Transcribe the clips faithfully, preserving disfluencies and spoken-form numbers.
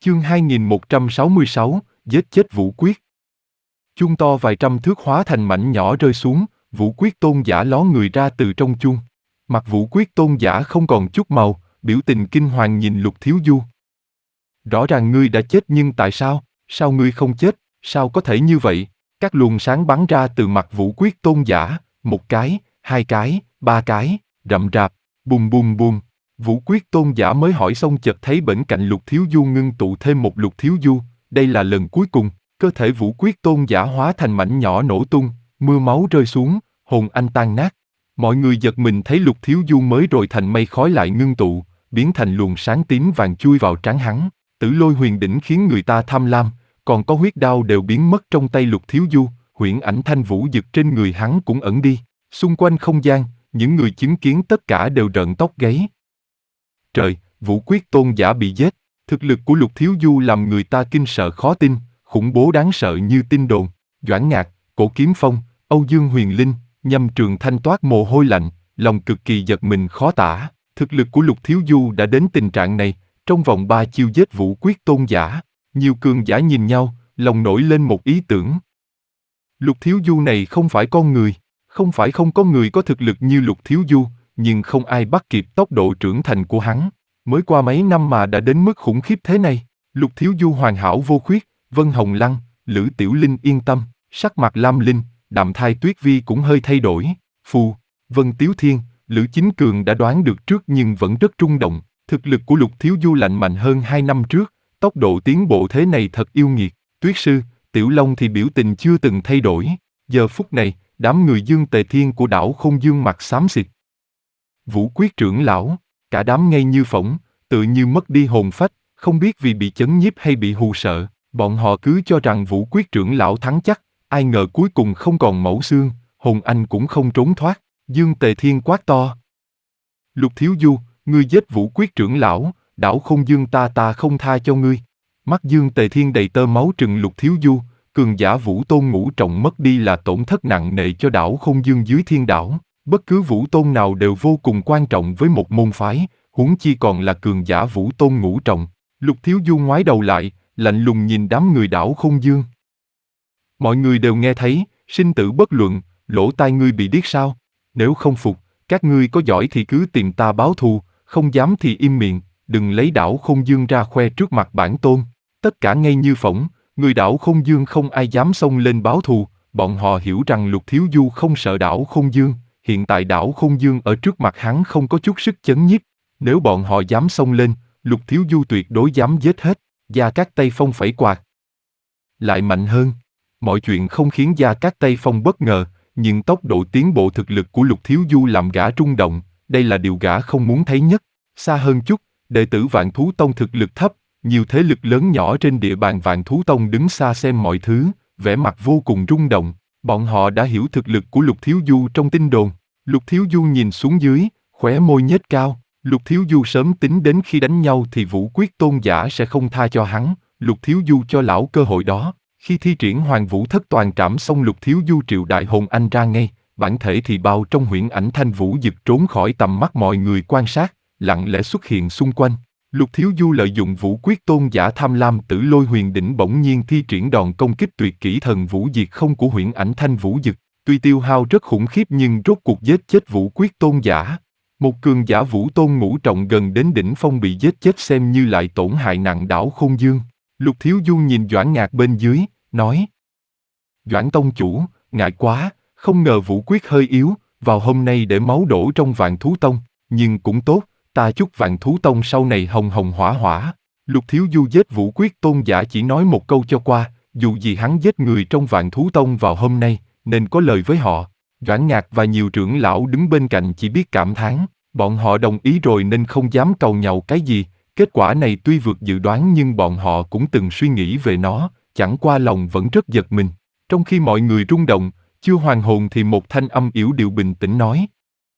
Chương hai nghìn một trăm sáu mươi sáu, giết chết Vũ Quyết. Chuông to vài trăm thước hóa thành mảnh nhỏ rơi xuống, Vũ Quyết tôn giả ló người ra từ trong chuông. Mặt Vũ Quyết tôn giả không còn chút màu, biểu tình kinh hoàng nhìn Lục Thiếu Du. Rõ ràng ngươi đã chết nhưng tại sao, sao ngươi không chết, sao có thể như vậy? Các luồng sáng bắn ra từ mặt Vũ Quyết tôn giả, một cái, hai cái, ba cái, rậm rạp, bùm bùm bùm. Vũ Quyết tôn giả mới hỏi xong chợt thấy bên cạnh Lục Thiếu Du ngưng tụ thêm một Lục Thiếu Du, đây là lần cuối cùng, cơ thể Vũ Quyết tôn giả hóa thành mảnh nhỏ nổ tung, mưa máu rơi xuống, hồn anh tan nát. Mọi người giật mình thấy Lục Thiếu Du mới rồi thành mây khói lại ngưng tụ, biến thành luồng sáng tím vàng chui vào trán hắn. Tử Lôi Huyền Đỉnh khiến người ta tham lam, còn có huyết đao đều biến mất trong tay Lục Thiếu Du, huyễn ảnh thanh vũ dực trên người hắn cũng ẩn đi. Xung quanh không gian, những người chứng kiến tất cả đều rợn tóc gáy. Trời, Vũ Quyết tôn giả bị giết, thực lực của Lục Thiếu Du làm người ta kinh sợ khó tin, khủng bố đáng sợ như tin đồn. Doãn Ngạc, Cổ Kiếm Phong, Âu Dương Huyền Linh, Nhâm Trường Thanh toát mồ hôi lạnh, lòng cực kỳ giật mình khó tả. Thực lực của Lục Thiếu Du đã đến tình trạng này, trong vòng ba chiêu giết Vũ Quyết tôn giả. Nhiều cường giả nhìn nhau, lòng nổi lên một ý tưởng. Lục Thiếu Du này không phải con người, không phải không có người có thực lực như Lục Thiếu Du, nhưng không ai bắt kịp tốc độ trưởng thành của hắn. Mới qua mấy năm mà đã đến mức khủng khiếp thế này. Lục Thiếu Du hoàn hảo vô khuyết, Vân Hồng Lăng, Lữ Tiểu Linh yên tâm, sắc mặt Lam Linh, Đạm Thai Tuyết Vi cũng hơi thay đổi. Phù, Vân Tiếu Thiên, Lữ Chính Cường đã đoán được trước nhưng vẫn rất rung động. Thực lực của Lục Thiếu Du lạnh mạnh hơn hai năm trước, tốc độ tiến bộ thế này thật yêu nghiệt. Tuyết Sư, Tiểu Long thì biểu tình chưa từng thay đổi. Giờ phút này, đám người Dương Tề Thiên của đảo Không Dương mặt xám xịt. Vũ Quyết trưởng lão, cả đám ngây như phỗng, tự như mất đi hồn phách, không biết vì bị chấn nhiếp hay bị hù sợ, bọn họ cứ cho rằng Vũ Quyết trưởng lão thắng chắc, ai ngờ cuối cùng không còn mẩu xương, hồn anh cũng không trốn thoát. Dương Tề Thiên quát to. Lục Thiếu Du, ngươi giết Vũ Quyết trưởng lão, đảo Không Dương ta ta không tha cho ngươi. Mắt Dương Tề Thiên đầy tơ máu trừng Lục Thiếu Du, cường giả Vũ Tôn ngũ trọng mất đi là tổn thất nặng nề cho đảo Không Dương dưới thiên đảo. Bất cứ Vũ Tôn nào đều vô cùng quan trọng với một môn phái, huống chi còn là cường giả Vũ Tôn ngũ trọng. Lục Thiếu Du ngoái đầu lại, lạnh lùng nhìn đám người đảo Không Dương. Mọi người đều nghe thấy, sinh tử bất luận, lỗ tai ngươi bị điếc sao? Nếu không phục, các ngươi có giỏi thì cứ tìm ta báo thù, không dám thì im miệng, đừng lấy đảo Không Dương ra khoe trước mặt bản tôn. Tất cả ngây như phỗng, người đảo Không Dương không ai dám xông lên báo thù, bọn họ hiểu rằng Lục Thiếu Du không sợ đảo Không Dương. Hiện tại đảo Không Dương ở trước mặt hắn không có chút sức chấn nhiếp. Nếu bọn họ dám xông lên, Lục Thiếu Du tuyệt đối dám giết hết. Gia Cát Tây Phong phẩy quạt lại mạnh hơn. Mọi chuyện không khiến Gia Cát Tây Phong bất ngờ, nhưng tốc độ tiến bộ thực lực của Lục Thiếu Du làm gã rung động. Đây là điều gã không muốn thấy nhất. Xa hơn chút, đệ tử Vạn Thú Tông thực lực thấp, nhiều thế lực lớn nhỏ trên địa bàn Vạn Thú Tông đứng xa xem mọi thứ, vẻ mặt vô cùng rung động. Bọn họ đã hiểu thực lực của Lục Thiếu Du trong tin đồn. Lục Thiếu Du nhìn xuống dưới, khóe môi nhếch cao. Lục Thiếu Du sớm tính đến khi đánh nhau thì Vũ Quyết tôn giả sẽ không tha cho hắn. Lục Thiếu Du cho lão cơ hội đó. Khi thi triển Hoàng Vũ Thất Toàn Trảm xong, Lục Thiếu Du triệu đại hồn anh ra ngay, bản thể thì bao trong huyễn ảnh thanh vũ dực trốn khỏi tầm mắt mọi người quan sát, lặng lẽ xuất hiện xung quanh. Lục Thiếu Du lợi dụng Vũ Quyết tôn giả tham lam Tử Lôi Huyền Đỉnh bỗng nhiên thi triển đòn công kích tuyệt kỹ thần vũ diệt không của huyễn ảnh thanh vũ dực. Tuy tiêu hao rất khủng khiếp nhưng rốt cuộc giết chết Vũ Quyết tôn giả. Một cường giả Vũ Tôn ngũ trọng gần đến đỉnh phong bị giết chết xem như lại tổn hại nặng đảo Không Dương. Lục Thiếu Du nhìn Doãn Ngạc bên dưới, nói. Doãn tông chủ, ngại quá, không ngờ Vũ Quyết hơi yếu, vào hôm nay để máu đổ trong Vạn Thú Tông, nhưng cũng tốt, ta chúc Vạn Thú Tông sau này hồng hồng hỏa hỏa. Lục Thiếu Du giết Vũ Quyết tôn giả chỉ nói một câu cho qua, dù gì hắn giết người trong Vạn Thú Tông vào hôm nay, nên có lời với họ. Doãn Ngạc và nhiều trưởng lão đứng bên cạnh chỉ biết cảm thán, bọn họ đồng ý rồi nên không dám cầu nhàu cái gì. Kết quả này tuy vượt dự đoán nhưng bọn họ cũng từng suy nghĩ về nó, chẳng qua lòng vẫn rất giật mình. Trong khi mọi người rung động, chưa hoàn hồn thì một thanh âm yểu điệu bình tĩnh nói.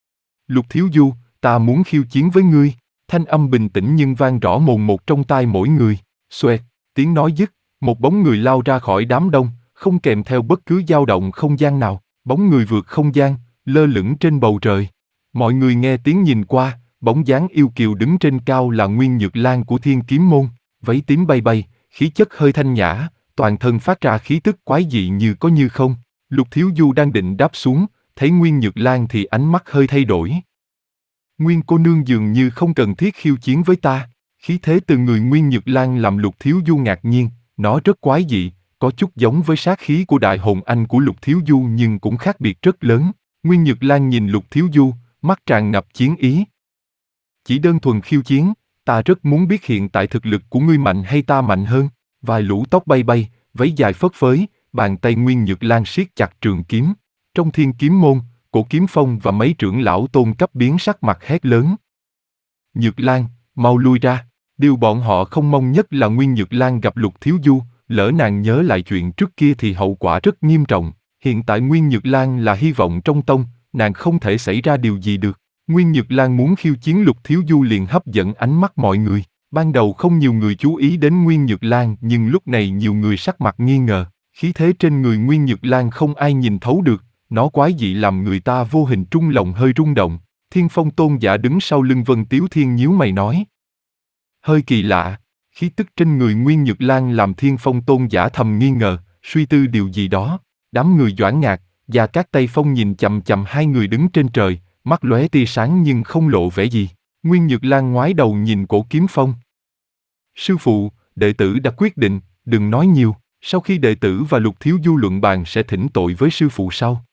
Lục Thiếu Du, ta muốn khiêu chiến với ngươi. Thanh âm bình tĩnh nhưng vang rõ mồn một trong tai mỗi người. Xoẹt, tiếng nói dứt, một bóng người lao ra khỏi đám đông, không kèm theo bất cứ dao động không gian nào. Bóng người vượt không gian, lơ lửng trên bầu trời. Mọi người nghe tiếng nhìn qua, bóng dáng yêu kiều đứng trên cao là Nguyên Nhược Lan của Thiên Kiếm Môn. váy tím bay bay, khí chất hơi thanh nhã, toàn thân phát ra khí tức quái dị như có như không. Lục Thiếu Du đang định đáp xuống, thấy Nguyên Nhược Lan thì ánh mắt hơi thay đổi. Nguyên cô nương dường như không cần thiết khiêu chiến với ta. Khí thế từ người Nguyên Nhược Lan làm Lục Thiếu Du ngạc nhiên, nó rất quái dị, có chút giống với sát khí của đại hồn anh của Lục Thiếu Du nhưng cũng khác biệt rất lớn. Nguyên Nhược Lan nhìn Lục Thiếu Du, mắt tràn ngập chiến ý. Chỉ đơn thuần khiêu chiến, ta rất muốn biết hiện tại thực lực của ngươi mạnh hay ta mạnh hơn. Vài lũ tóc bay bay, váy dài phất phới, bàn tay Nguyên Nhược Lan siết chặt trường kiếm. Trong Thiên Kiếm Môn, Cổ Kiếm Phong và mấy trưởng lão tôn cấp biến sắc mặt hét lớn. Nhược Lan, mau lui ra. Điều bọn họ không mong nhất là Nguyên Nhược Lan gặp Lục Thiếu Du, lỡ nàng nhớ lại chuyện trước kia thì hậu quả rất nghiêm trọng. Hiện tại Nguyên Nhược Lan là hy vọng trong tông, nàng không thể xảy ra điều gì được. Nguyên Nhược Lan muốn khiêu chiến Lục Thiếu Du liền hấp dẫn ánh mắt mọi người. Ban đầu không nhiều người chú ý đến Nguyên Nhược Lan nhưng lúc này nhiều người sắc mặt nghi ngờ. Khí thế trên người Nguyên Nhược Lan không ai nhìn thấu được, nó quái dị làm người ta vô hình trung lòng hơi rung động. Thiên Phong Tôn giả đứng sau lưng Vân Tiếu Thiên nhíu mày nói. Hơi kỳ lạ, khí tức trên người Nguyên Nhược Lan làm Thiên Phong Tôn giả thầm nghi ngờ, suy tư điều gì đó. Đám người Doãn Ngạc, Gia Cát Tây Phong nhìn chằm chằm hai người đứng trên trời, mắt lóe tia sáng nhưng không lộ vẻ gì. Nguyên Nhược Lan ngoái đầu nhìn Cổ Kiếm Phong. Sư phụ, đệ tử đã quyết định, đừng nói nhiều. Sau khi đệ tử và Lục Thiếu Du luận bàn sẽ thỉnh tội với sư phụ sau.